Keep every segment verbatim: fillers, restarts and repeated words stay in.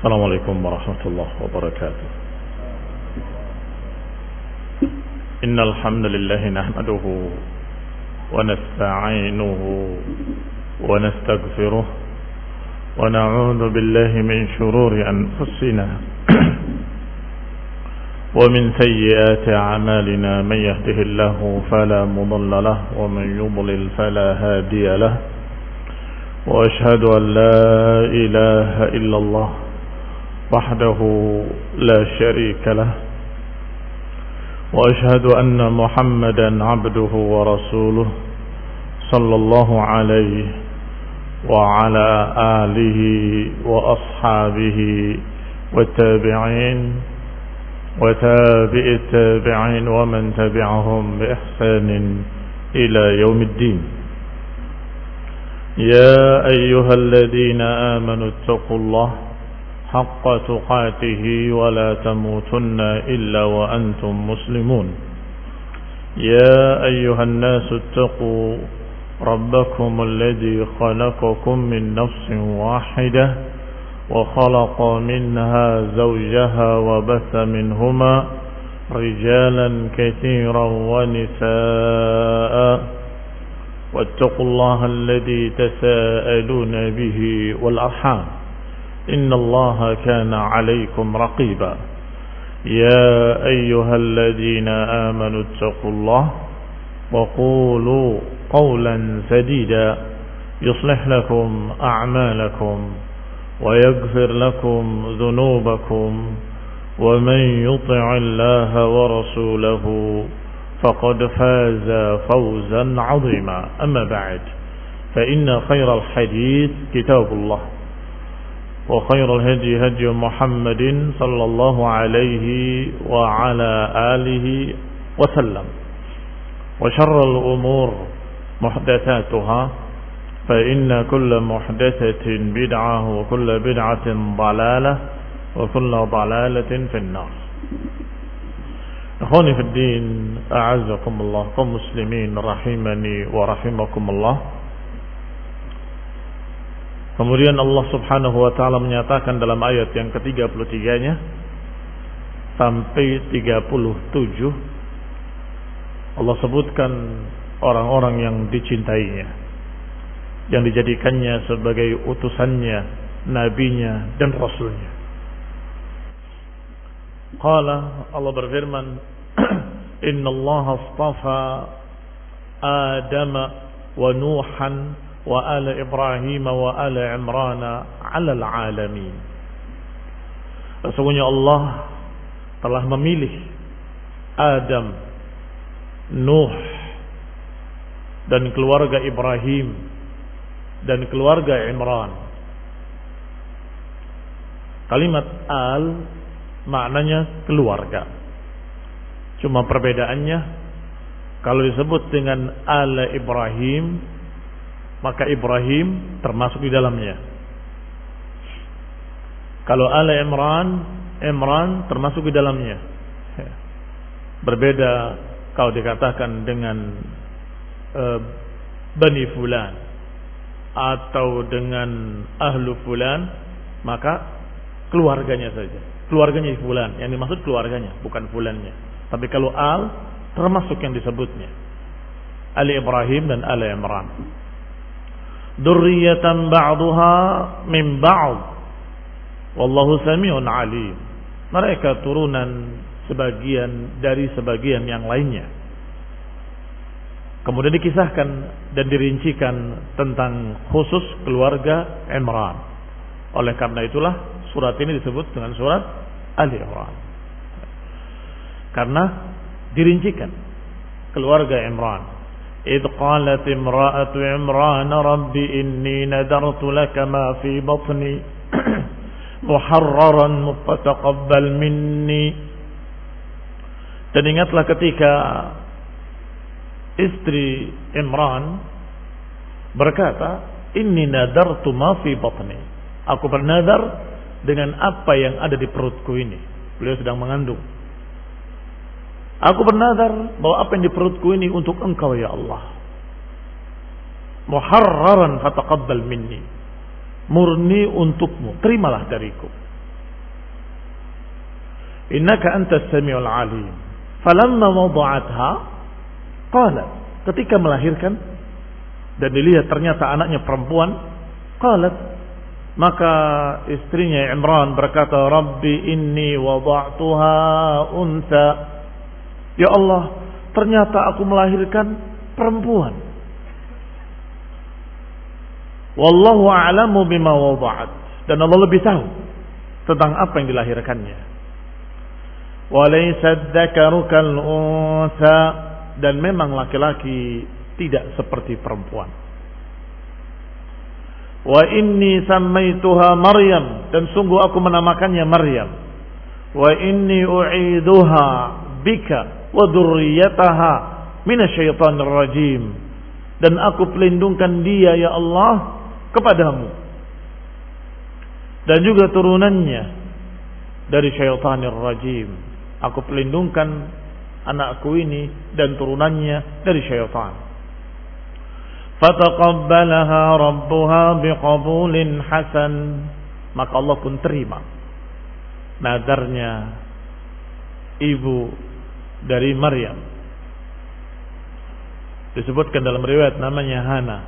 السلام عليكم ورحمة الله وبركاته. إن الحمد لله نحمده ونستعينه ونستغفره ونعوذ بالله من شرور أنفسنا ومن سيئات أعمالنا. من يهده الله فلا مضل له ومن يضلل فلا هادي له. وأشهد أن لا إله إلا الله وحده لا شريك له. وأشهد أن محمدا عبده ورسوله صلى الله عليه وعلى آله وأصحابه والتابعين وتابع التابعين ومن تبعهم بإحسان إلى يوم الدين. يا أيها الذين آمنوا اتقوا الله حق تقاته ولا تموتن إلا وأنتم مسلمون. يا أيها الناس اتقوا ربكم الذي خلقكم من نفس واحدة وخلق منها زوجها وبث منهما رجالا كثيرا ونساء واتقوا الله الذي تساءلون به والأرحام إن الله كان عليكم رقيبا. يا أيها الذين آمنوا اتقوا الله وقولوا قولا سديدا يصلح لكم أعمالكم ويغفر لكم ذنوبكم ومن يطع الله ورسوله فقد فاز فوزا عظيما. أما بعد فإن خير الحديث كتاب الله وخير الهدي هدي محمد صلى الله عليه وعلى آله وسلم وشر الأمور محدثاتها فإن كل محدثة بدعة وكل بدعة ضلالة وكل ضلالة في النار. Ikhwani fi din, a'azzakumullah, kaum muslimin rahimani wa rahimakumullah. Kemudian Allah Subhanahu wa taala menyatakan dalam ayat yang ke tiga puluh tiga-nya sampai tiga puluh tujuh, Allah sebutkan orang-orang yang dicintainya, yang dijadikannya sebagai utusannya, nabinya dan rasulnya. Qala, Allah berfirman, Inna Allah astafa Adam wa Nuhan wa ala Ibrahim wa ala Imran ala alamin. Sesungguhnya Allah telah memilih Adam, Nuh dan keluarga Ibrahim dan keluarga Imran. Kalimat al maknanya keluarga. Cuma perbedaannya, kalau disebut dengan ala Ibrahim, maka Ibrahim termasuk di dalamnya. Kalau ala Imran, Imran termasuk di dalamnya. Berbeda kalau dikatakan dengan uh, Bani Fulan atau dengan Ahlu Fulan, maka keluarganya saja. Keluarganya Fulan, yang dimaksud keluarganya, bukan Fulannya. Tapi kalau al, termasuk yang disebutnya Ali Ibrahim dan Ali Imran. Dzurriyyatan ba'duha min ba'd wallahu sami'un alim. Mereka turunan sebagian dari sebagian yang lainnya. Kemudian dikisahkan dan dirincikan tentang khusus keluarga Imran. Oleh karena itulah surat ini disebut dengan surat Ali Imran, karena dirincikan keluarga Imran. Idh qalat imra'atu Imran rabbi inni nadartu laka ma fi batni muharraran fataqabbal minni. Dan ingatlah ketika istri Imran berkata, inni nadartu ma fi batni, aku bernadar dengan apa yang ada di perutku ini. Beliau sedang mengandung. Aku bernadar bahwa apa yang di perutku ini untuk engkau ya Allah. Muharraran fataqabbal minni, murni untukmu, terimalah dariku. innaka antas samiul alim. Falamma wada'atha qalat, ketika melahirkan dan dilihat ternyata anaknya perempuan, qalat, maka istrinya Imran berkata, Rabbi inni wada'tuha unsa. Ya Allah, ternyata aku melahirkan perempuan. Wallahu a'lamu bima wada'at, dan Allah lebih tahu tentang apa yang dilahirkannya. Walaysa dzakaru kal unsa, dan memang laki-laki tidak seperti perempuan. Wa inni sammaituha Maryam, dan sungguh aku menamakannya Maryam. Wa inni u'iduha bika wa dzurriyyataha minasyaitonir rajim, dan aku pelindungkan dia ya Allah kepadamu dan juga turunannya dari syaitanir rajim. Aku pelindungkan anakku ini dan turunannya dari syaitan. Fataqabbalaha rabbuha biqabulin hasan, maka Allah pun terima nadarnya ibu dari Maryam. Disebutkan dalam riwayat namanya Hana.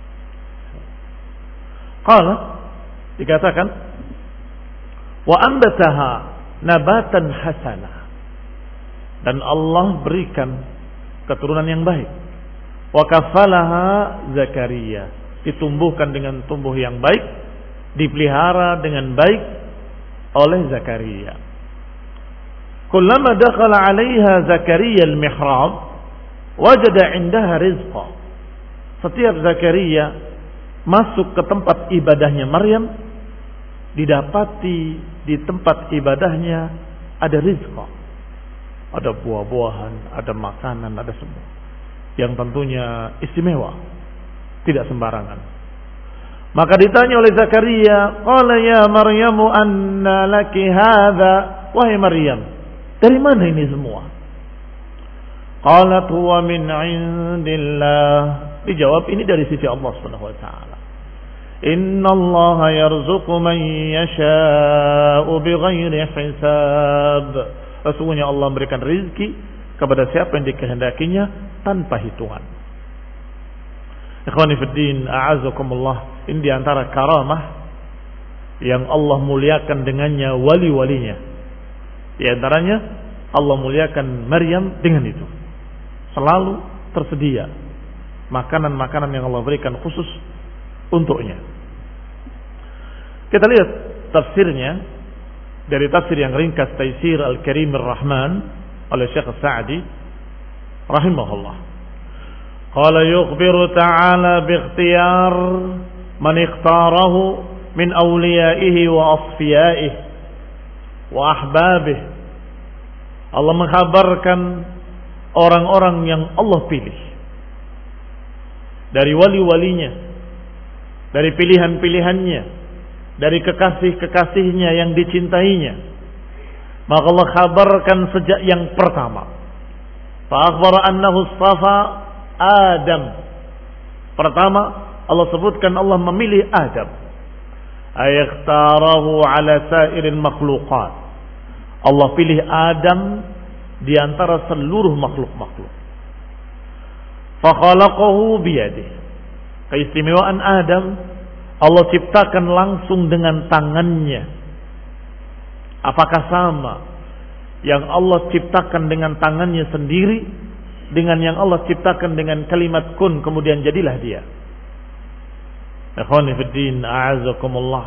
Qala, dikatakan, wa ambataha nabatan hasanah, dan Allah berikan keturunan yang baik. Wa kafalaha Zakaria, ditumbuhkan dengan tumbuh yang baik, dipelihara dengan baik oleh Zakaria. Kullama dakhala 'alaiha Zakaria al-mihrab wajada 'indaha rizqa. Setiap Zakaria masuk ke tempat ibadahnya Maryam, didapati di tempat ibadahnya ada rizqa. Ada buah-buahan, ada makanan, ada semua yang tentunya istimewa, tidak sembarangan. Maka ditanya oleh Zakaria, qala ya Maryamu anna laki hadza, wahai Maryam, dari mana ini semua? Qalat huwa min indillah, dijawab ini dari sisi Allah Subhanahu wa taala. Inna Allah yarzuqu man yasha'u bighairi hisab. Sesungguhnya Allah memberikan rezeki kepada siapa yang dikehendakinya tanpa hitungan. Ikhwani fiddin, a'azakumullah, ini diantara karamah yang Allah muliakan dengannya wali-walinya. Di antaranya Allah muliakan Maryam dengan itu. Selalu tersedia makanan-makanan yang Allah berikan khusus untuknya. Kita lihat tafsirnya dari tafsir yang ringkas Taisir Al-Karim Ar-Rahman oleh Syekh Sa'di rahimahullah. Qala yukhbiru ta'ala biikhtiyar man ikhtarahu min awliyaihi wa asfiyaihi wa ahbabihi. Allah mengkhabarkan orang-orang yang Allah pilih dari wali-walinya, dari pilihan-pilihannya, dari kekasih-kekasihnya yang dicintainya. Maka Allah kabarkan sejak yang pertama. Fa akhbara annahu istafa Adam. Pertama Allah sebutkan Allah memilih Adam. Ayakhtarahu ala sairil makhluqat. Allah pilih Adam di antara seluruh makhluk-makhluk. Fa khalaqahu biyadihi. Keistimewaan Adam, Allah ciptakan langsung dengan tangannya. Apakah sama yang Allah ciptakan dengan tangannya sendiri dengan yang Allah ciptakan dengan kalimat kun kemudian jadilah dia? Ikhwani fiddin, a'azakumullah.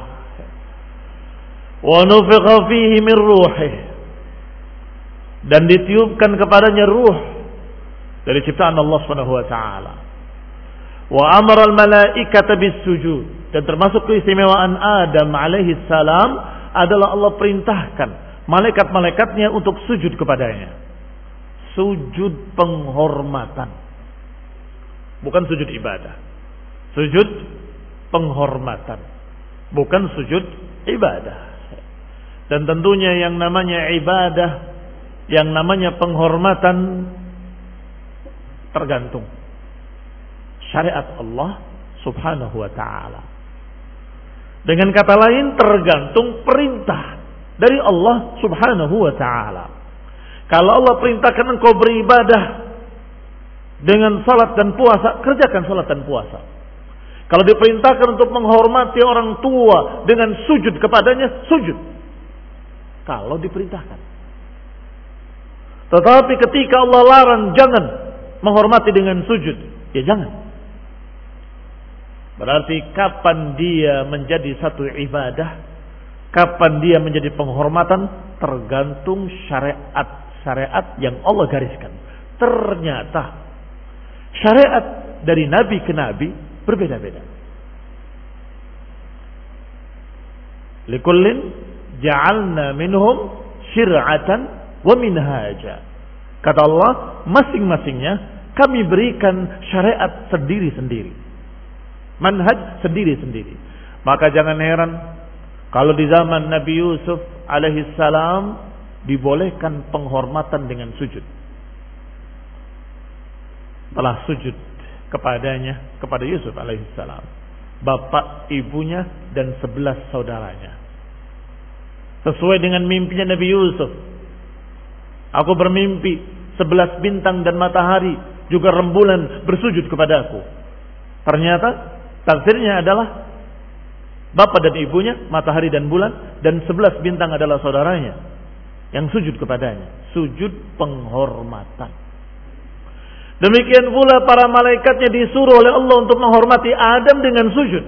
Wa nufikha fihi min ruhih, dan ditiupkan kepadanya ruh dari ciptaan Allah Subhanahu wa taala. Wa amara al-malaikata bis-sujud, dan termasuk keistimewaan Adam alaihi salam adalah Allah perintahkan malaikat-malaikatnya untuk sujud kepadanya. Sujud penghormatan, bukan sujud ibadah. Sujud penghormatan, bukan sujud ibadah. Dan tentunya yang namanya ibadah, yang namanya penghormatan tergantung syariat Allah Subhanahu wa ta'ala. Dengan kata lain, tergantung perintah dari Allah Subhanahu wa ta'ala. Kalau Allah perintahkan engkau beribadah dengan salat dan puasa, kerjakan salat dan puasa. Kalau diperintahkan untuk menghormati orang tua dengan sujud kepadanya, sujud. Kalau diperintahkan. Tetapi ketika Allah larang jangan menghormati dengan sujud, ya jangan. Berarti kapan dia menjadi satu ibadah, kapan dia menjadi penghormatan, tergantung syariat-syariat yang Allah gariskan. Ternyata syariat dari nabi ke nabi berbeda-beda. Likullin ja'alna minhum syir'atan wa minhaja. Kata Allah, masing-masingnya kami berikan syariat sendiri-sendiri, manhaj sendiri-sendiri. Maka jangan heran kalau di zaman Nabi Yusuf alaihi salam dibolehkan penghormatan dengan sujud. Telah sujud kepadanya, kepada Yusuf alaihi salam, bapak, ibunya dan sebelas saudaranya. Sesuai dengan mimpinya Nabi Yusuf. Aku bermimpi sebelas bintang dan matahari juga rembulan bersujud kepadaku. Ternyata tafsirnya adalah bapak dan ibunya, matahari dan bulan, dan sebelas bintang adalah saudaranya yang sujud kepadanya. Sujud penghormatan. Demikian pula para malaikatnya disuruh oleh Allah untuk menghormati Adam dengan sujud.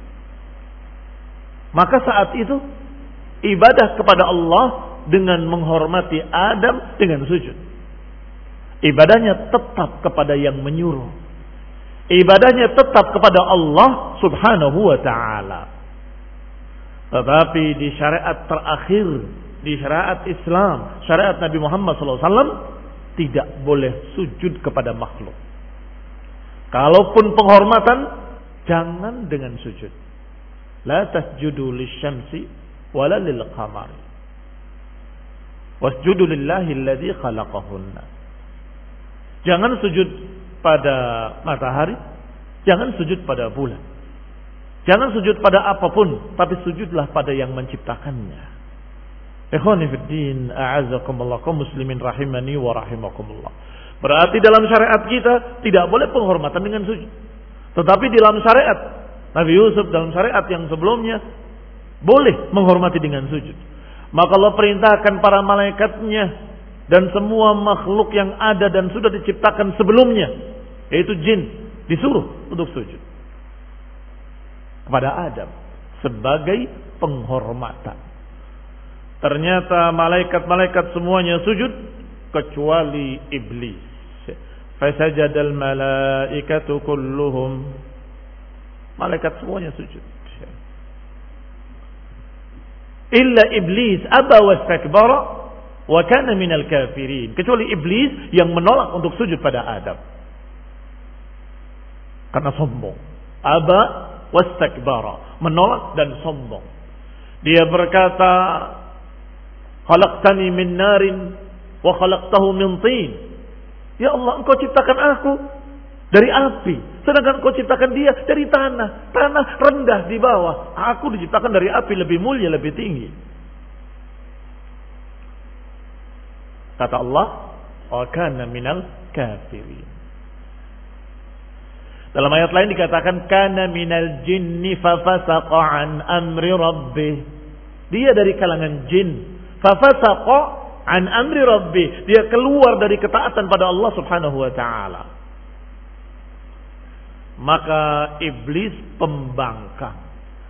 Maka saat itu ibadah kepada Allah dengan menghormati Adam dengan sujud. Ibadahnya tetap kepada yang menyuruh. Ibadahnya tetap kepada Allah Subhanahu wa ta'ala. Tetapi di syariat terakhir, di syariat Islam, syariat Nabi Muhammad sallallahu alaihi wasallam, tidak boleh sujud kepada makhluk. Kalaupun penghormatan, jangan dengan sujud. La tasjudu lisyamsi wala lil qamari. Wasjudu lillahi alladhi khalaqahunna. Jangan sujud pada matahari, jangan sujud pada bulan. Jangan sujud pada apapun, tapi sujudlah pada yang menciptakannya. Ikhwani fid din, a'azzakumullah, kaum muslimin rahimani wa rahimakumullah. Berarti dalam syariat kita tidak boleh penghormatan dengan sujud. Tetapi di dalam syariat Nabi Yusuf, dalam syariat yang sebelumnya, boleh menghormati dengan sujud. Maka Allah perintahkan para malaikatnya dan semua makhluk yang ada dan sudah diciptakan sebelumnya, yaitu jin, disuruh untuk sujud kepada Adam sebagai penghormatan. Ternyata malaikat-malaikat semuanya sujud kecuali iblis. Fasajadal malaikatu kulluhum. Malaikat semuanya sujud. Illa iblis aba wastakbara wa kana minal kafirin. Kecuali iblis yang menolak untuk sujud pada Adam. Karena sombong. Aba wastakbara, menolak dan sombong. Dia berkata, khalaqtani min narin wa khalaqtahu min tin. Ya Allah, engkau ciptakan aku dari api, sedangkan engkau ciptakan dia dari tanah. Tanah rendah di bawah. Aku diciptakan dari api, lebih mulia, lebih tinggi. Kata Allah, wa kana minal kafirin. Dalam ayat lain dikatakan kana minal jinni fa fasaqa an amri rabbih. Dia dari kalangan jin. Fa fasaqa an amri rabbih. Dia keluar dari ketaatan pada Allah Subhanahu wa taala. Maka iblis pembangkang.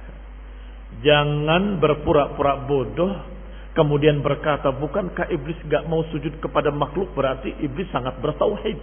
Jangan berpura-pura bodoh kemudian berkata, bukankah iblis enggak mau sujud kepada makhluk, berarti iblis sangat bertauhid.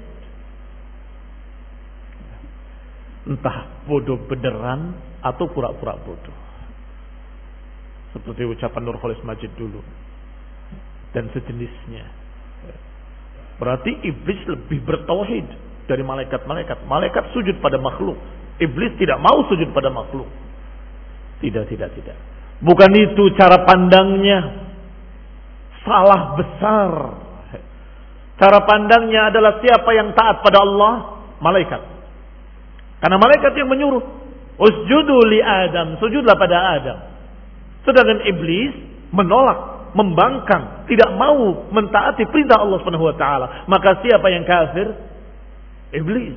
Entah bodoh beneran atau pura-pura bodoh. Seperti ucapan Nurholis Majid dulu dan sejenisnya. Berarti iblis lebih bertauhid dari malaikat-malaikat. Malaikat sujud pada makhluk, iblis tidak mau sujud pada makhluk. Tidak, tidak, tidak. Bukan itu cara pandangnya. Salah besar. Cara pandangnya adalah siapa yang taat pada Allah? Malaikat. Karena malaikat yang menyuruh, usjudu li Adam, sujudlah pada Adam. Sedangkan iblis menolak membangkang, tidak mau mentaati perintah Allah Subhanahu wa taala. Maka siapa yang kafir? Iblis.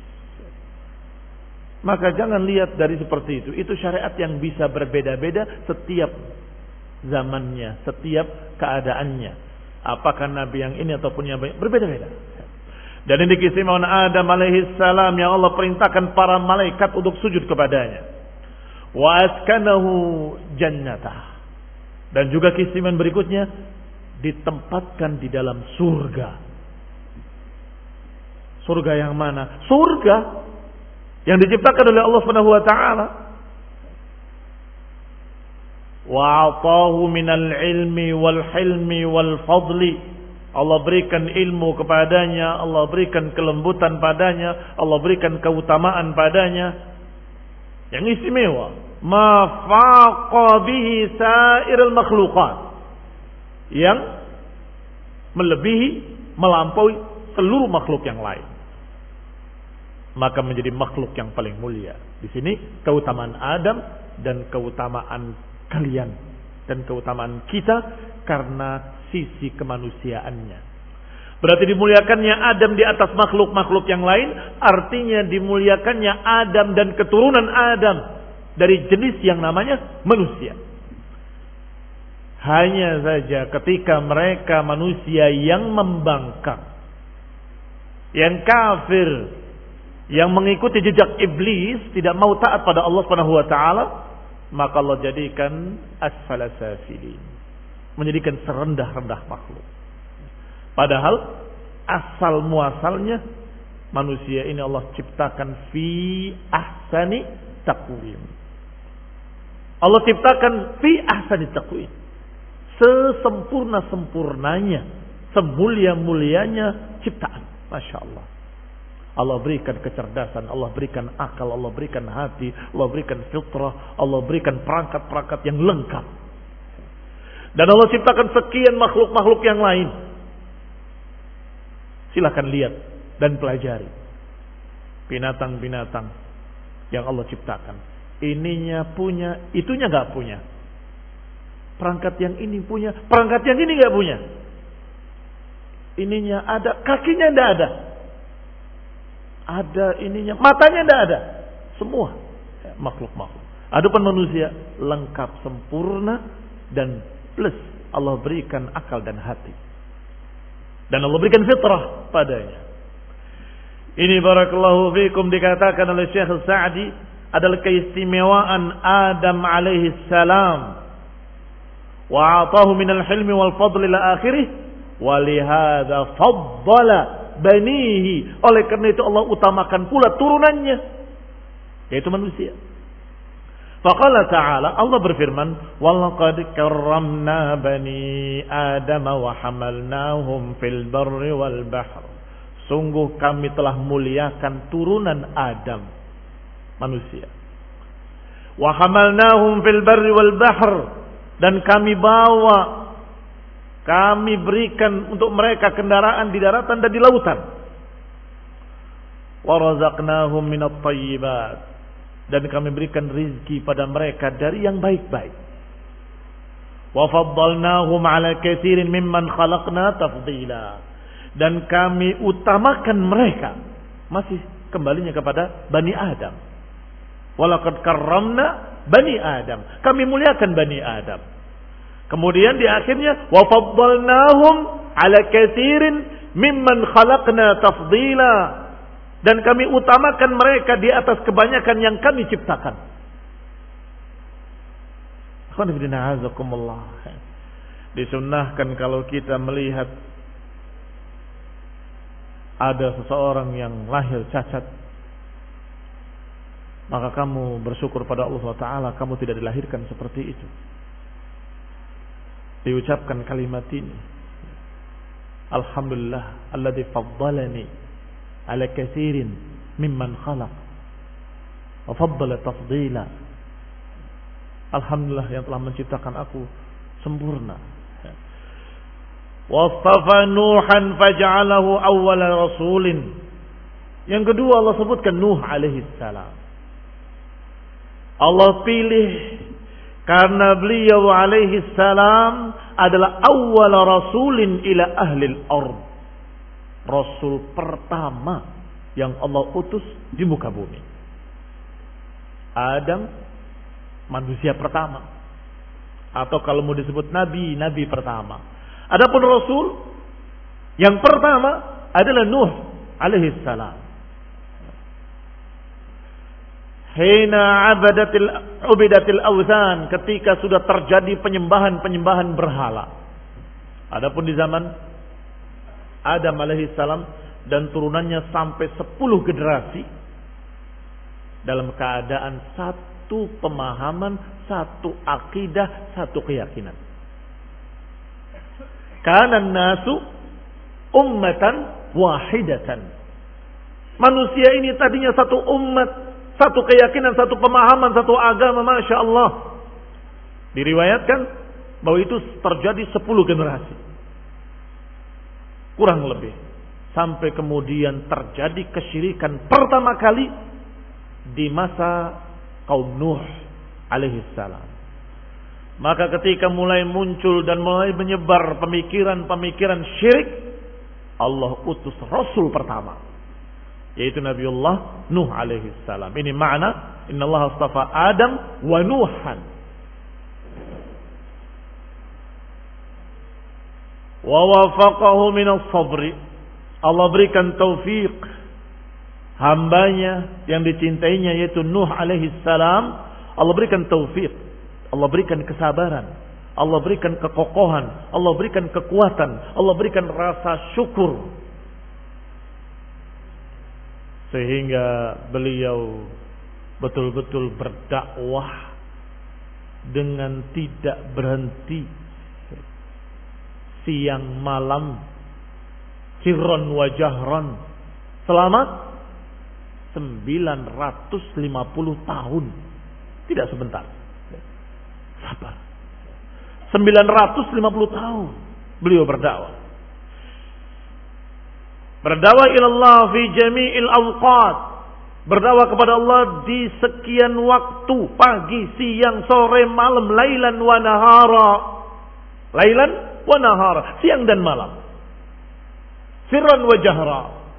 Maka jangan lihat dari seperti itu. Itu syariat yang bisa berbeda-beda setiap zamannya, setiap keadaannya. Apakah nabi yang ini ataupun yang lain, berbeda-beda. Dan ini keistimewaan Adam alaihi salam yang Allah perintahkan para malaikat untuk sujud kepadanya. Wa askanahu jannatah. Dan juga keistimewaan berikutnya, ditempatkan di dalam surga. Surga yang mana? Surga yang diciptakan oleh Allah Subhanahu wa taala. Wa atahu minal ilmi wal hilmi wal fadli. Allah berikan ilmu kepadanya, Allah berikan kelembutan padanya, Allah berikan keutamaan padanya yang istimewa. Ma faqa bihi sa'iril makhluqat. Yang melebihi, melampaui seluruh makhluk yang lain. Maka menjadi makhluk yang paling mulia. Di sini keutamaan Adam dan keutamaan kalian dan keutamaan kita karena sisi kemanusiaannya. Berarti dimuliakannya Adam di atas makhluk-makhluk yang lain, artinya dimuliakannya Adam dan keturunan Adam dari jenis yang namanya manusia. Hanya saja ketika mereka manusia yang membangkang, yang kafir, yang mengikuti jejak iblis, tidak mau taat pada Allah Subhanahu wa taala, maka Allah jadikan asfala safilin, menjadikan serendah-rendah makhluk. Padahal asal muasalnya manusia ini Allah ciptakan fi ahsani taqwim. Allah ciptakan fi ahsani taqwim, sesempurna-sempurnanya, semulia-mulianya ciptaan. Masya Allah. Allah berikan kecerdasan, Allah berikan akal, Allah berikan hati, Allah berikan fitrah, Allah berikan perangkat-perangkat yang lengkap. Dan Allah ciptakan sekian makhluk-makhluk yang lain. Silakan lihat dan pelajari binatang-binatang yang Allah ciptakan. Ininya punya, itunya nggak punya. Perangkat yang ini punya, perangkat yang ini nggak punya. Ininya ada, kakinya nggak ada. Ada ininya, matanya tidak ada. Semua makhluk-makhluk. Adapun manusia lengkap, sempurna, dan plus Allah berikan akal dan hati. Dan Allah berikan fitrah padanya. Ini barakallahu fikum dikatakan oleh Syekh Sa'di adalah keistimewaan Adam alaihi salam. Wa atahu minal hilmi wal fadli ila akhirih. Wa lihadza faddala banihi, oleh karena itu Allah utamakan pula turunannya, yaitu manusia. Faqala ta'ala, Allah berfirman, walaqad karramna bani Adam wa hamalnahum fil barri wal bahr. Sungguh kami telah muliakan turunan Adam, manusia. Wa hamalnahum fil barri wal bahr, dan kami bawa, kami berikan untuk mereka kendaraan di daratan dan di lautan. Wa razaqnahum minat thayyibat, dan kami berikan rizki pada mereka dari yang baik-baik. Wa faddalnahum ala katsirin mimman khalaqna tafdila, dan kami utamakan mereka, masih kembalinya kepada Bani Adam. Walaqad karramna Bani Adam, kami muliakan Bani Adam. Kemudian di akhirnya wa faddalnahum ala katsirin mimman khalaqna tafdila, dan kami utamakan mereka di atas kebanyakan yang kami ciptakan. Disunnahkan kalau kita melihat ada seseorang yang lahir cacat, maka kamu bersyukur pada Allah Taala kamu tidak dilahirkan seperti itu. Diucapkan kalimat ini, alhamdulillah alladzi faddalani ala katsirin mimman khalaq wa faddala tafdila. Alhamdulillah yang telah menciptakan aku sempurna. Wastafa Nuhan faj'alahu awwala rasulin. Yang kedua Allah sebutkan Nuh alaihi salam. Allah pilih Karena beliau alaihi salam adalah awwal rasulin ila ahli al-ard. Rasul pertama yang Allah utus di muka bumi. Adam manusia pertama. Atau kalau mau disebut nabi, nabi pertama. Adapun rasul yang pertama adalah Nuh alaihi salam. Hina abadatil ubidatil awzan, ketika sudah terjadi penyembahan-penyembahan berhala. Adapun di zaman Adam alaihi salam dan turunannya sampai sepuluh generasi dalam keadaan satu pemahaman, satu akidah, satu keyakinan. Kana nasu ummatan wahidatan. Manusia ini tadinya satu umat, satu keyakinan, satu pemahaman, satu agama, Masya Allah. Diriwayatkan bahwa itu terjadi sepuluh generasi. Kurang lebih. Sampai kemudian terjadi kesyirikan pertama kali di masa kaum Nuh alaihi salam. Maka ketika mulai muncul dan mulai menyebar pemikiran-pemikiran syirik, Allah utus Rasul pertama, yaitu Nabiullah Nuh alaihi salam. Ini makna innallaha astafa Adam wa Nuhan. Wa wafaqahu minas sabri. Allah berikan taufik hambanya yang dicintainya yaitu Nuh alaihi salam. Allah berikan taufik, Allah berikan kesabaran, Allah berikan kekokohan, Allah berikan kekuatan, Allah berikan rasa syukur, sehingga beliau betul-betul berdakwah dengan tidak berhenti, siang malam, sirron wa jahron, selama sembilan ratus lima puluh tahun. Tidak sebentar. Sabar. sembilan ratus lima puluh tahun beliau berdakwah. Berdakwah ilallah fi jami'il awqat. Berdakwah kepada Allah di sekian waktu, pagi, siang, sore, malam, lailan wa nahara. Lailan wa nahara, siang dan malam. Sirran wa jahra.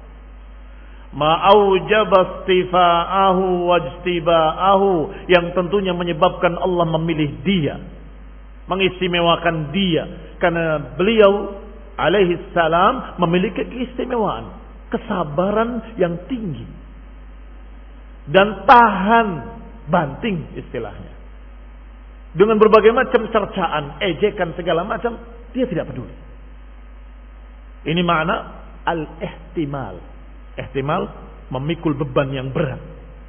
Ma'aujaba istifa'ahu wajtiba'ahu, yang tentunya menyebabkan Allah memilih dia, mengistimewakan dia, karena beliau alaihi salam memiliki keistimewaan, kesabaran yang tinggi dan tahan banting istilahnya. Dengan berbagai macam cercaan, ejekan segala macam, dia tidak peduli. Ini makna al-ihtimal. Ihtimal memikul beban yang berat.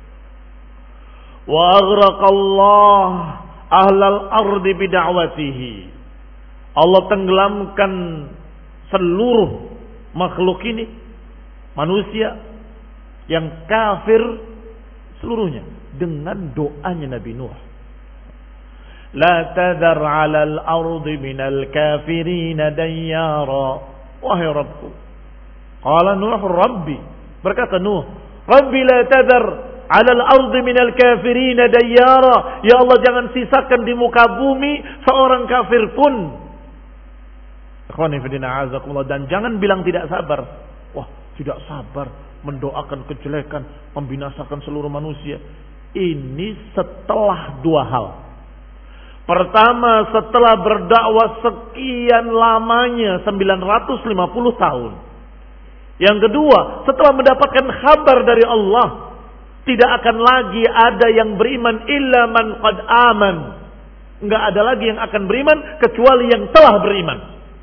Wa aghraqallah ahlal ardi bida'watihi. Allah tenggelamkan seluruh makhluk ini, manusia yang kafir seluruhnya, dengan doanya Nabi Nuh. La tadhar 'alal ardi minal kafirin dayyara. Wahai Rabbku, qala Nuh Rabbi, berkata Nuh, Rabbi la tadhar 'alal ardi minal kafirin dayyara. Ya Allah, jangan sisakan di muka bumi seorang kafir pun. Ikhwani fillah azakumullah, dan jangan bilang tidak sabar. Wah, tidak sabar mendoakan kejelekan, membinasakan seluruh manusia. Ini setelah dua hal. Pertama, setelah berdakwah sekian lamanya, sembilan ratus lima puluh tahun. Yang kedua, setelah mendapatkan kabar dari Allah, tidak akan lagi ada yang beriman illa man qad aman. Enggak ada lagi yang akan beriman kecuali yang telah beriman.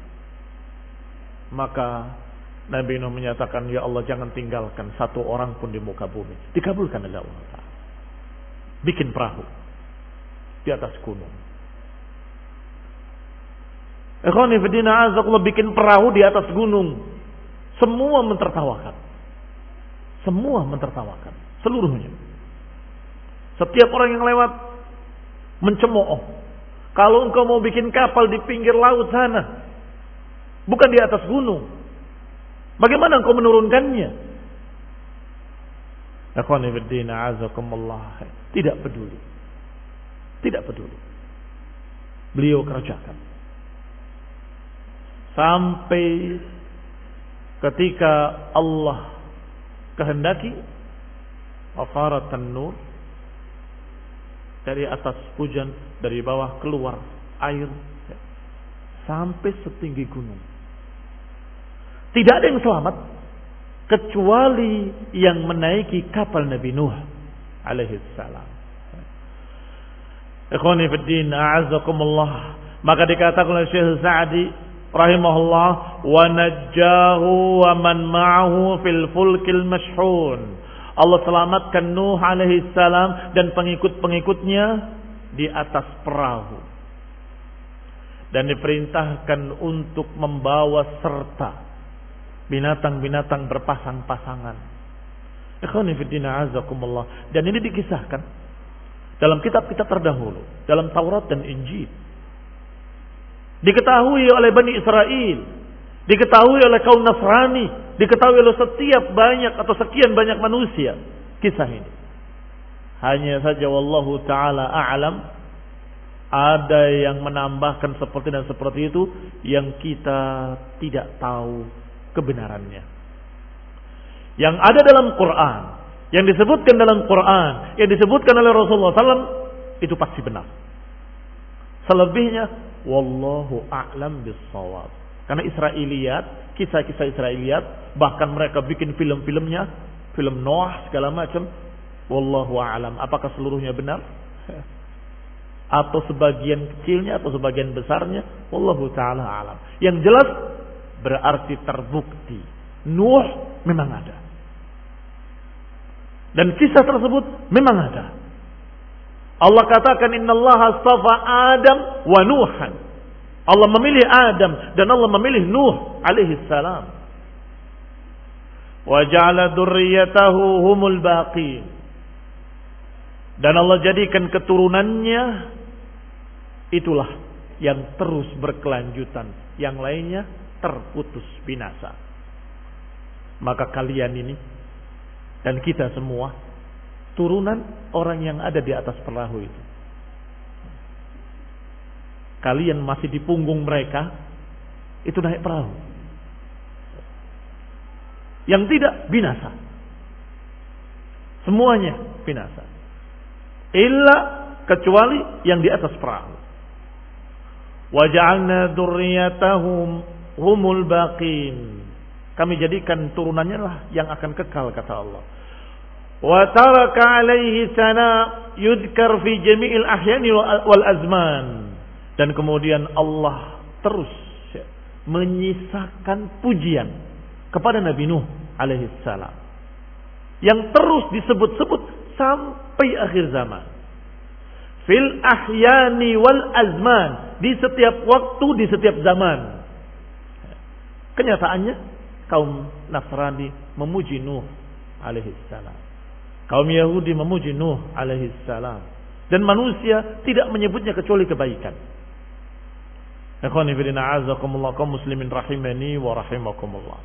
Maka Nabi Nuh menyatakan, ya Allah, jangan tinggalkan satu orang pun di muka bumi. Dikabulkan oleh Allah. Bikin perahu di atas gunung. Ikhwani fillah azakumullah, bikin perahu di atas gunung. Semua mentertawakan. Semua mentertawakan. Seluruhnya. Setiap orang yang lewat mencemooh. Kalau engkau mau bikin kapal di pinggir laut sana, bukan di atas gunung, bagaimana engkau menurunkannya? Ikhwani fillah azakumullah, tidak peduli. Tidak peduli. beliau kerjakan. Sampai ketika Allah kehendaki, afaratan nur, dari atas hujan, dari bawah keluar air sampai setinggi gunung. Tidak ada yang selamat kecuali yang menaiki kapal Nabi Nuh alaihi salam. Ikhwani fid din, a'azzakumullah. Maka dikatakan oleh Syekh Sa'di rahimahullah, wa najjahu wa man ma'ahu fil fulkil mashhun. Allah selamatkan Nuh alaihi salam dan pengikut-pengikutnya di atas perahu. Dan diperintahkan untuk membawa serta binatang-binatang berpasang-pasangan. Ikhwani fillah azakumullah. Dan ini dikisahkan dalam kitab-kitab terdahulu, dalam Taurat dan Injil. Diketahui oleh Bani Israel, diketahui oleh kaum Nasrani, diketahui oleh setiap banyak atau sekian banyak manusia kisah ini. Hanya saja wallahu taala a'lam, ada yang menambahkan seperti dan seperti itu yang kita tidak tahu kebenarannya. Yang ada dalam Quran, yang disebutkan dalam Quran, yang disebutkan oleh Rasulullah sallallahu alaihi wasallam, itu pasti benar. Selebihnya wallahu a'lam bis-shawab. Karena Israiliyat, kisah-kisah Israiliyat, bahkan mereka bikin film-filmnya, film Noah segala macam. Wallahu a'lam. Apakah seluruhnya benar? Atau sebagian kecilnya atau sebagian besarnya? Wallahu ta'ala a'lam. Yang jelas berarti terbukti Nuh memang ada. Dan kisah tersebut memang ada. Allah katakan innallaha astafa Adam wa Nuhan. Allah memilih Adam dan Allah memilih Nuh alaihi salam. Wa ja'ala dzurriyyatahu humul baqin. Dan Allah jadikan keturunannya itulah yang terus berkelanjutan, yang lainnya terputus binasa. Maka kalian ini dan kita semua turunan orang yang ada di atas perahu itu. Kalian masih di punggung mereka, itu naik perahu. Yang tidak binasa. Semuanya binasa. Illa kecuali yang di atas perahu. Wa ja'alna dzurriyyatahum humul baqin. Kami jadikan turunannya lah yang akan kekal, kata Allah. Wa taraka alaihi sana yudkar fi jami'il ahyani wal azman. Dan kemudian Allah terus menyisakan pujian kepada Nabi Nuh alaihi salam, yang terus disebut-sebut sampai akhir zaman. Fil ahyani wal azman, di setiap waktu, di setiap zaman. Kenyataannya kaum Nasrani memuji Nuh alaihi salam, kaum Yahudi memuji Nuh alaihi salam, dan manusia tidak menyebutnya kecuali kebaikan. Ikhwani fillah a'azakumullah, kaum muslimin rahimani wa rahimakumullah.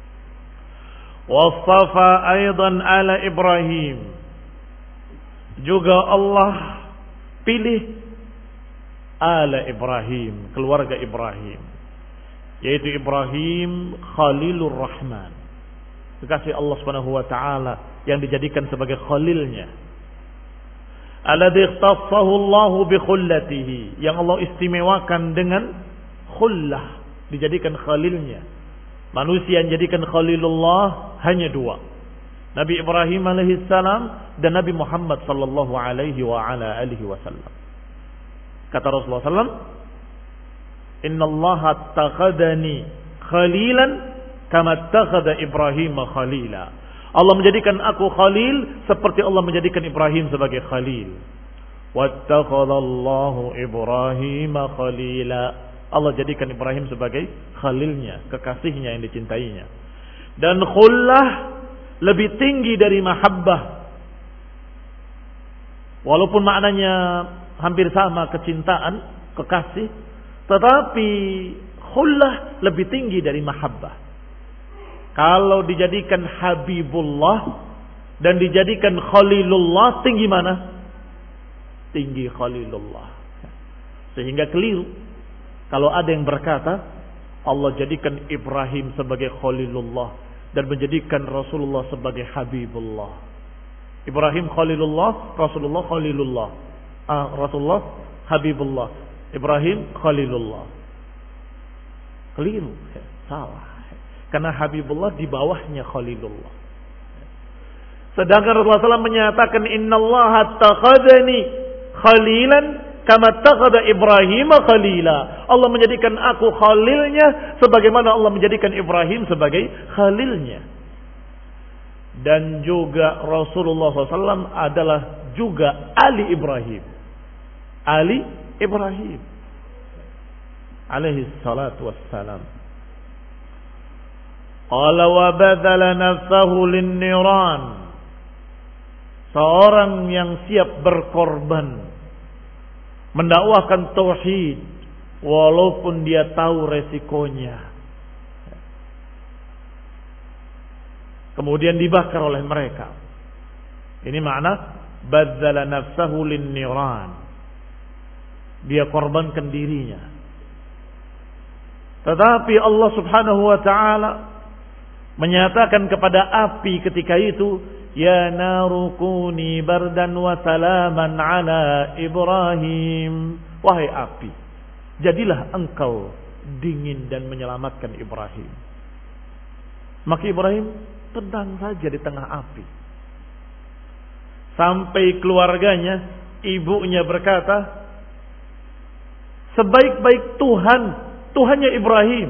Wasafa aidan ala Ibrahim, juga Allah pilih ala Ibrahim, keluarga Ibrahim, yaitu Ibrahim Khalilur Rahman, kekasih Allah Subhanahu wa taala yang dijadikan sebagai khalilnya. Alladzi ikhtassahu Allahu bi khullatihi, yang Allah istimewakan dengan khullah, dijadikan khalilnya. Manusia yang dijadikan khalilullah hanya dua, Nabi Ibrahim alaihi salam dan Nabi Muhammad sallallahu alaihi wa ala alihi wasallam. Kata Rasulullah sallallahu alaihi wasallam, "Innallaha attakhadani khalilan kama attakhadha Ibrahim khalila." Allah menjadikan aku khalil seperti Allah menjadikan Ibrahim sebagai khalil. Wattakhadallahu Ibrahim khalila. Allah jadikan Ibrahim sebagai khalilnya, kekasihnya yang dicintainya. Dan khullah lebih tinggi dari mahabbah. Walaupun maknanya hampir sama, kecintaan, kekasih, tetapi khullah lebih tinggi dari mahabbah. Kalau dijadikan Habibullah dan dijadikan Khalilullah, tinggi mana? Tinggi Khalilullah. Sehingga keliru kalau ada yang berkata Allah jadikan Ibrahim sebagai Khalilullah dan menjadikan Rasulullah sebagai Habibullah. Ibrahim Khalilullah, Rasulullah Khalilullah. Ah, Rasulullah Habibullah, Ibrahim Khalilullah. Keliru, salah. Karena Habibullah di bawahnya Khalilullah. Sedangkan Rasulullah shallallahu alaihi wasallam menyatakan innallaha takhadhani khalilan kama takhadha Ibrahim khalila. Allah menjadikan aku khalilnya sebagaimana Allah menjadikan Ibrahim sebagai khalilnya. Dan juga Rasulullah shallallahu alaihi wasallam adalah juga Ali Ibrahim. Ali Ibrahim alaihi salatu wassalam. Qala wa badala nafsahu lin-niran. Seorang yang siap berkorban mendakwahkan tauhid walaupun dia tahu resikonya. Kemudian dibakar oleh mereka. Ini makna badzala nafsahu lin-niran. Dia korbankan dirinya. Tetapi Allah Subhanahu wa taala menyatakan kepada api ketika itu, ya naru kuni bardan wa salaman ala Ibrahim. Wahai api, jadilah engkau dingin dan menyelamatkan Ibrahim. Maka Ibrahim tenang saja di tengah api. Sampai keluarganya, ibunya berkata, sebaik-baik Tuhan, Tuhannya Ibrahim.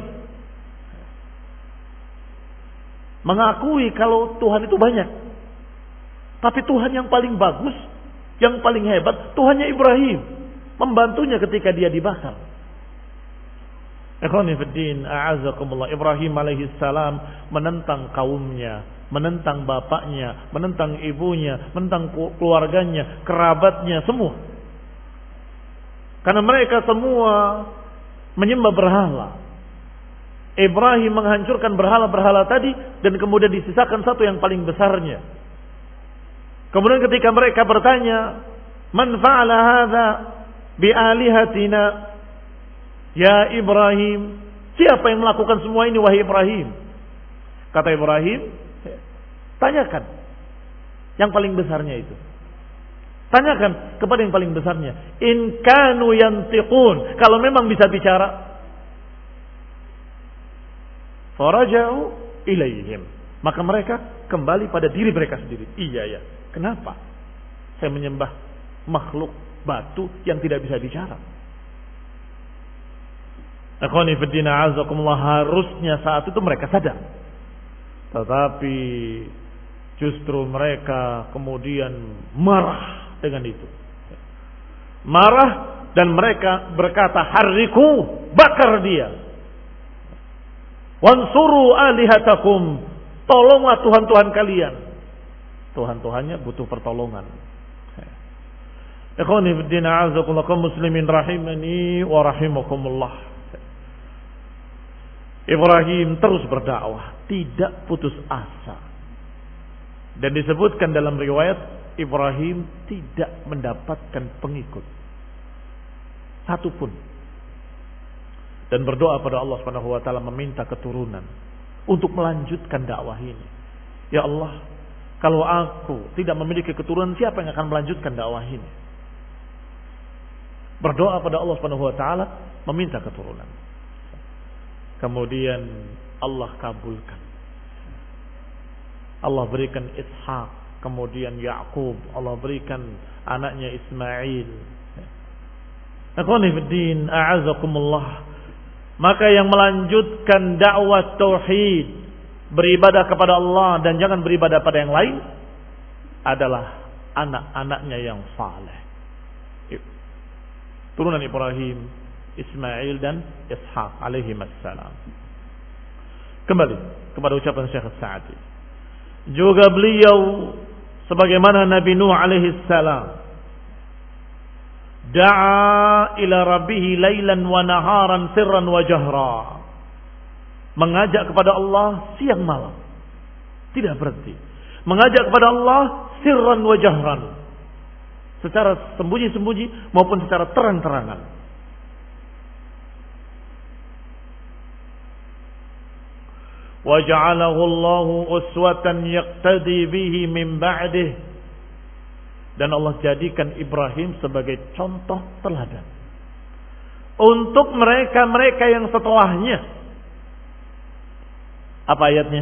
Mengakui kalau Tuhan itu banyak. Tapi Tuhan yang paling bagus, yang paling hebat, Tuhannya Ibrahim. Membantunya ketika dia dibakar. Ikhwani fiddin, a'azakumullah. Ibrahim alaihi salam menentang kaumnya, menentang bapaknya, menentang ibunya, menentang keluarganya, kerabatnya, semua. Karena mereka semua menyembah berhala. Ibrahim menghancurkan berhala-berhala tadi dan kemudian disisakan satu yang paling besarnya. Kemudian ketika mereka bertanya, "Man fa'ala hadza bi alihatina?" Ya Ibrahim, siapa yang melakukan semua ini wahai Ibrahim? Kata Ibrahim, tanyakan yang paling besarnya itu. Tanyakan kepada yang paling besarnya. In kanu yantiqun, kalau memang bisa bicara. Faraja'u ilaihim, maka mereka kembali pada diri mereka sendiri. Iya ya, kenapa saya menyembah makhluk batu yang tidak bisa bicara? Akhwani fiddin, a'azakumullah, harusnya saat itu mereka sadar. Tetapi justru mereka kemudian marah dengan itu. Marah dan mereka berkata, harriku, bakar dia. Wansuru alihatakum, tolonglah Tuhan-Tuhan kalian. Tuhan-Tuhannya butuh pertolongan. Ikhwani fiddin, a'azakumullah, kaum muslimin rahimani wa rahimakumullah. Ibrahim terus berdakwah, tidak putus asa. Dan disebutkan dalam riwayat, Ibrahim tidak mendapatkan pengikut satupun. Dan berdoa pada Allah Subhanahu wa taala meminta keturunan untuk melanjutkan dakwah ini. Ya Allah, kalau aku tidak memiliki keturunan, siapa yang akan melanjutkan dakwah ini? Berdoa pada Allah Subhanahu wa taala meminta keturunan. Kemudian Allah kabulkan. Allah berikan Ishak, kemudian Ya'qub, Allah berikan anaknya Ismail. Akhwani fiddin, a'azakumullah. Maka yang melanjutkan dakwah tauhid, beribadah kepada Allah dan jangan beribadah pada yang lain, adalah anak-anaknya yang saleh. Turunan Ibrahim, Ismail dan Ishaq alaihi assalam. Kembali kepada ucapan Syekh As-Sa'di. Juga beliau sebagaimana Nabi Nuh alaihi salam da'a ila rabbih lailan wa naharan sirran wa jahra. Mengajak kepada Allah siang malam, tidak berhenti. Mengajak kepada Allah sirran wa jahran, secara sembunyi-sembunyi maupun secara terang-terangan. wa ja'alahu Allahu uswatan yaqtadi bihi min ba'dih, dan Allah jadikan Ibrahim sebagai contoh teladan untuk mereka-mereka yang setelahnya. Apa ayatnya?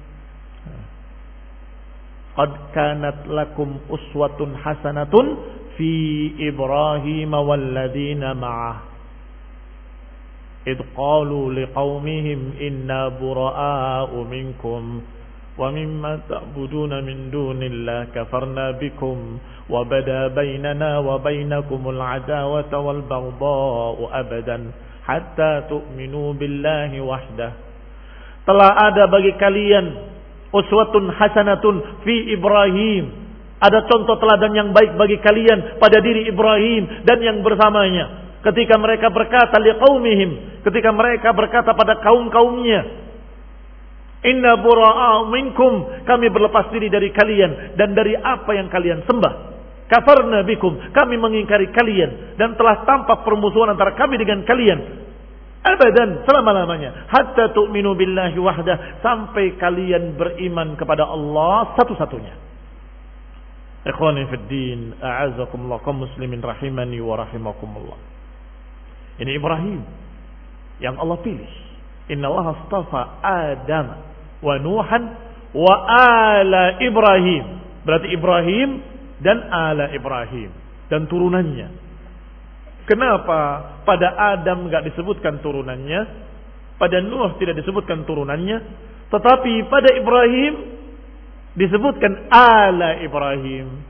Qad kanat lakum uswatun hasanatun fi Ibrahim walladzina ma'ah id qalu liqaumihim inna bura'a'u minkum wa mimma ta'buduna min dunillahi kafarna bikum wa bada bainana wa bainakumul adawata wal baghdha'u abadan hatta tu'minu billahi wahdah. Telah ada bagi kalian uswatun hasanatun fi Ibrahim, ada contoh teladan yang baik bagi kalian pada diri Ibrahim dan yang bersamanya, ketika mereka berkata liqaumihim, ketika mereka berkata pada kaum-kaumnya, inna bura'a'u minkum, kami berlepas diri dari kalian dan dari apa yang kalian sembah. Kafarna bikum, kami mengingkari kalian dan telah tampak permusuhan antara kami dengan kalian abadan, selama-lamanya, hatta tu'minu billahi wahdah, sampai kalian beriman kepada Allah satu-satunya. Ikhwani fid din, a'azakumullah, kaum muslimin rahimani wa rahimakumullah. Ini Ibrahim yang Allah pilih. Innallaha astafa Adam wa Nuhan wa ala Ibrahim. Berarti Ibrahim dan ala Ibrahim dan turunannya. Kenapa pada Adam enggak disebutkan turunannya, pada Nuh tidak disebutkan turunannya, tetapi pada Ibrahim disebutkan ala Ibrahim?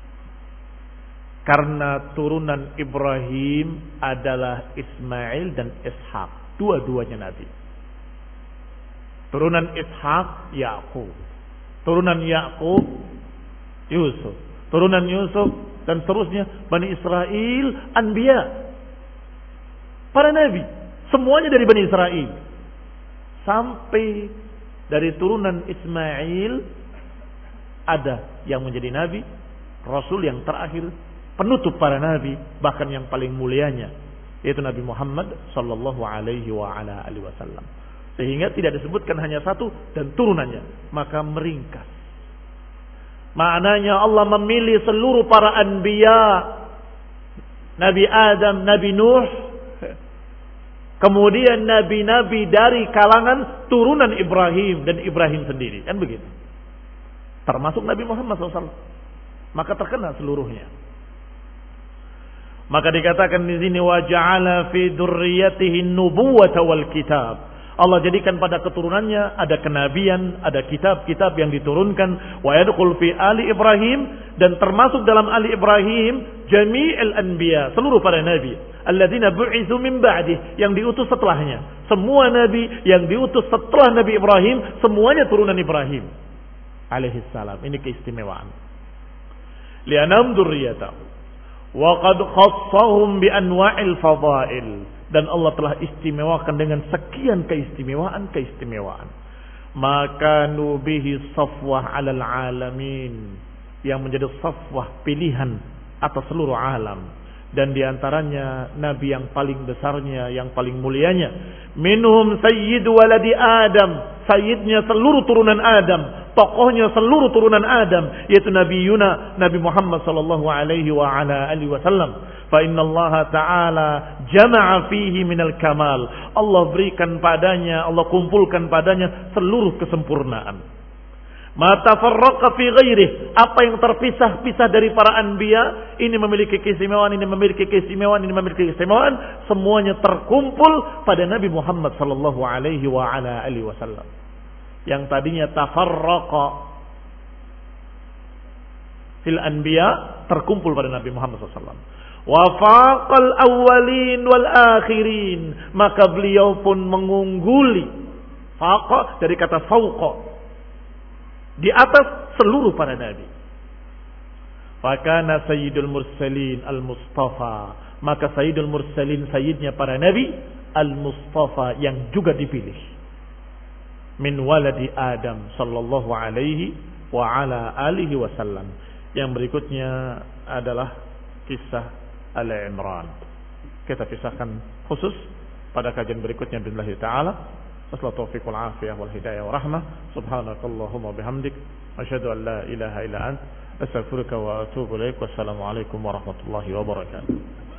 Karena turunan Ibrahim adalah Ismail dan Ishak, dua-duanya nabi. Turunan Ishak Yakub, turunan Yakub Yusuf, turunan Yusuf dan seterusnya Bani Israel, Anbiya, para nabi, semuanya dari Bani Israel. Sampai dari turunan Ismail ada yang menjadi nabi, rasul yang terakhir, penutup para nabi, bahkan yang paling mulianya, yaitu Nabi Muhammad sallallahu alaihi wa ala alihi wasallam. Sehingga tidak disebutkan hanya satu dan turunannya, maka meringkas. Maknanya Allah memilih seluruh para anbiya, Nabi Adam, Nabi Nuh, kemudian nabi-nabi dari kalangan turunan Ibrahim dan Ibrahim sendiri, kan begitu. Termasuk Nabi Muhammad shallallahu alaihi wasallam, maka terkena seluruhnya. Maka dikatakan di sini wa ja'ala fi dzurriyyatihi an-nubuwwata wal kitab. Allah jadikan pada keturunannya ada kenabian, ada kitab-kitab yang diturunkan. Wa yadkhul fi ali Ibrahim, dan termasuk dalam ali Ibrahim jami'il anbiya, seluruh para nabi alladzina bu'itsu min ba'di, yang diutus setelahnya. Semua nabi yang diutus setelah Nabi Ibrahim semuanya turunan Ibrahim alaihi salam. Ini keistimewaan. Li'anam dzurriyyatahu wa qad khassahum bi anwa'il fadail, dan Allah telah istimewakan dengan sekian keistimewaan-keistimewaan. Maka nubihi safwah 'alal alamin, yang menjadi safwah pilihan atas seluruh alam, dan diantaranya nabi yang paling besarnya, yang paling mulianya, minhum sayyid waladi Adam, sayyidnya seluruh turunan Adam, tokohnya seluruh turunan Adam, yaitu Nabi Yuna, Nabi Muhammad sallallahu alaihi wa ala alihi wasallam. Fa inna Allah ta'ala jama'a fihi minal kamal, Allah berikan padanya, Allah kumpulkan padanya seluruh kesempurnaan. Ma tafarraqa fi ghairihi, apa yang terpisah-pisah dari para anbiya, ini memiliki keistimewaan, ini memiliki keistimewaan, ini memiliki keistimewaan, semuanya terkumpul pada Nabi Muhammad sallallahu alaihi wa ala alihi wasallam. Yang tadinya tafarraqa fil anbiya, terkumpul pada Nabi Muhammad sallallahu alaihi wasallam. Wa faqal awwalin wal akhirin, maka beliau pun mengungguli. Faqa dari kata fauqa, di atas seluruh para nabi. Fakana sayyidul mursalin al-mustafa, maka sayyidul mursalin, sayyidnya para nabi, al-mustafa, yang juga dipilih, min waladi Adam sallallahu alaihi wa ala alihi wasallam. Yang berikutnya adalah kisah Al-Imran. Kita kisahkan khusus pada kajian berikutnya billahi ta'ala. Wassalatu taufiq wal afiyah wal hidayah wa rahmah. Subhanakallahumma bihamdik asyhadu an la ilaha illa ant astaghfiruka wa atubu ilaik. Wassalamualaikum warahmatullahi wabarakatuh.